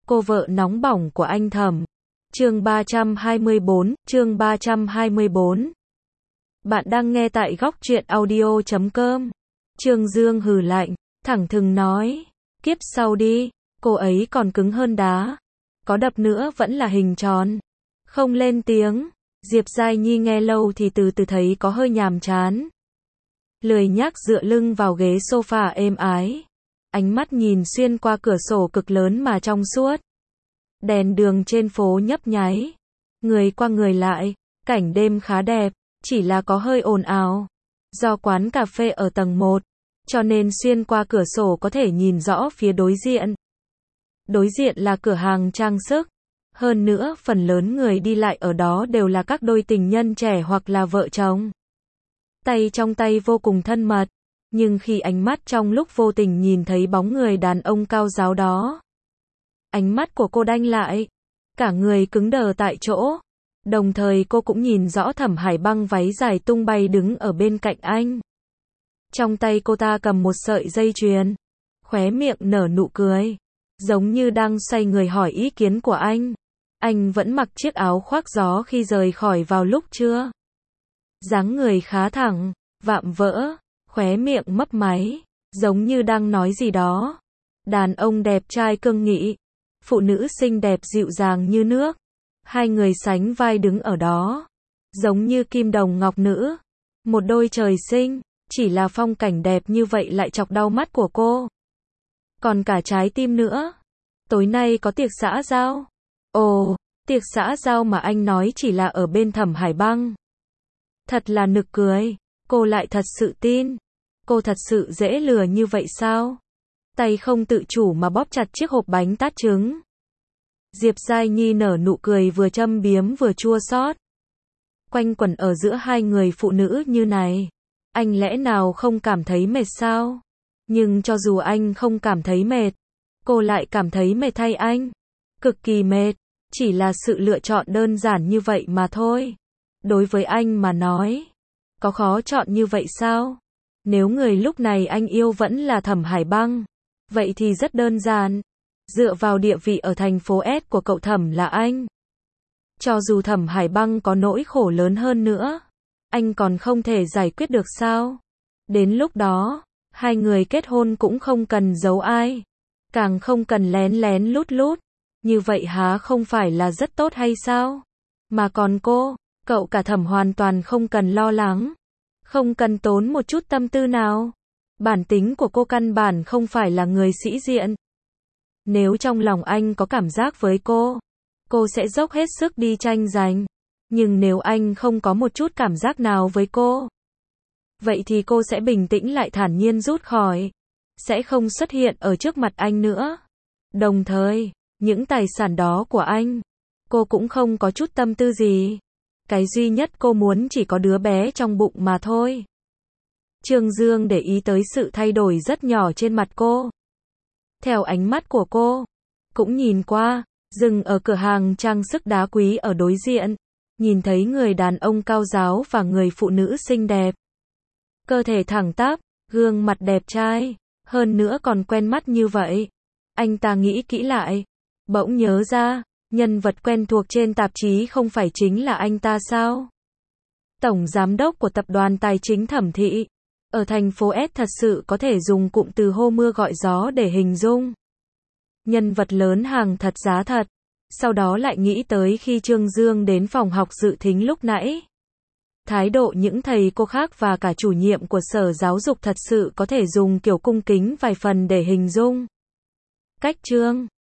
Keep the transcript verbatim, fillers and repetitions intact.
cô vợ nóng bỏng của anh Thẩm. Chương ba trăm hai mươi bốn, chương ba trăm hai mươi bốn. Bạn đang nghe tại góc truyện audio chấm com. Trương Dương hừ lạnh, thẳng thừng nói, kiếp sau đi, cô ấy còn cứng hơn đá. Có đập nữa vẫn là hình tròn. Không lên tiếng, Diệp Giai Nhi nghe lâu thì từ từ thấy có hơi nhàm chán. Lười nhác dựa lưng vào ghế sofa êm ái. Ánh mắt nhìn xuyên qua cửa sổ cực lớn mà trong suốt. Đèn đường trên phố nhấp nháy. Người qua người lại, cảnh đêm khá đẹp, chỉ là có hơi ồn ào. Do quán cà phê ở tầng một, cho nên xuyên qua cửa sổ có thể nhìn rõ phía đối diện. Đối diện là cửa hàng trang sức. Hơn nữa, phần lớn người đi lại ở đó đều là các đôi tình nhân trẻ hoặc là vợ chồng. Tay trong tay vô cùng thân mật. Nhưng khi ánh mắt trong lúc vô tình nhìn thấy bóng người đàn ông cao ráo đó, ánh mắt của cô đanh lại, cả người cứng đờ tại chỗ. Đồng thời cô cũng nhìn rõ Thẩm Hải Băng váy dài tung bay đứng ở bên cạnh anh. Trong tay cô ta cầm một sợi dây chuyền, khóe miệng nở nụ cười, giống như đang xoay người hỏi ý kiến của anh. Anh vẫn mặc chiếc áo khoác gió khi rời khỏi vào lúc trưa. Dáng người khá thẳng, vạm vỡ, khóe miệng mấp máy, giống như đang nói gì đó. Đàn ông đẹp trai cương nghị, phụ nữ xinh đẹp dịu dàng như nước. Hai người sánh vai đứng ở đó, giống như kim đồng ngọc nữ. Một đôi trời sinh, chỉ là phong cảnh đẹp như vậy lại chọc đau mắt của cô. Còn cả trái tim nữa. Tối nay có tiệc xã giao. Ồ, tiệc xã giao mà anh nói chỉ là ở bên Thẩm Hải Băng. Thật là nực cười, cô lại thật sự tin. Cô thật sự dễ lừa như vậy sao? Tay không tự chủ mà bóp chặt chiếc hộp bánh tát trứng. Diệp Giai Nhi nở nụ cười vừa châm biếm vừa chua xót. Quanh quẩn ở giữa hai người phụ nữ như này, anh lẽ nào không cảm thấy mệt sao? Nhưng cho dù anh không cảm thấy mệt, cô lại cảm thấy mệt thay anh. Cực kỳ mệt, chỉ là sự lựa chọn đơn giản như vậy mà thôi. Đối với anh mà nói, có khó chọn như vậy sao? Nếu người lúc này anh yêu vẫn là Thẩm Hải Băng, vậy thì rất đơn giản. Dựa vào địa vị ở thành phố S của cậu Thẩm là anh. Cho dù Thẩm Hải Băng có nỗi khổ lớn hơn nữa, anh còn không thể giải quyết được sao? Đến lúc đó, hai người kết hôn cũng không cần giấu ai, càng không cần lén lén lút lút. Như vậy há không phải là rất tốt hay sao? Mà còn cô, cậu cả Thẩm hoàn toàn không cần lo lắng, không cần tốn một chút tâm tư nào. Bản tính của cô căn bản không phải là người sĩ diện. Nếu trong lòng anh có cảm giác với cô, cô sẽ dốc hết sức đi tranh giành. Nhưng nếu anh không có một chút cảm giác nào với cô, vậy thì cô sẽ bình tĩnh lại thản nhiên rút khỏi, sẽ không xuất hiện ở trước mặt anh nữa. Đồng thời, những tài sản đó của anh, cô cũng không có chút tâm tư gì. Cái duy nhất cô muốn chỉ có đứa bé trong bụng mà thôi. Trương Dương để ý tới sự thay đổi rất nhỏ trên mặt cô. Theo ánh mắt của cô, cũng nhìn qua, dừng ở cửa hàng trang sức đá quý ở đối diện, nhìn thấy người đàn ông cao ráo và người phụ nữ xinh đẹp. Cơ thể thẳng tắp, gương mặt đẹp trai, hơn nữa còn quen mắt như vậy. Anh ta nghĩ kỹ lại, bỗng nhớ ra, nhân vật quen thuộc trên tạp chí không phải chính là anh ta sao? Tổng giám đốc của tập đoàn tài chính Thẩm thị. Ở thành phố S thật sự có thể dùng cụm từ hô mưa gọi gió để hình dung. Nhân vật lớn hàng thật giá thật. Sau đó lại nghĩ tới khi Trương Dương đến phòng học dự thính lúc nãy. Thái độ những thầy cô khác và cả chủ nhiệm của sở giáo dục thật sự có thể dùng kiểu cung kính vài phần để hình dung. Cách Trương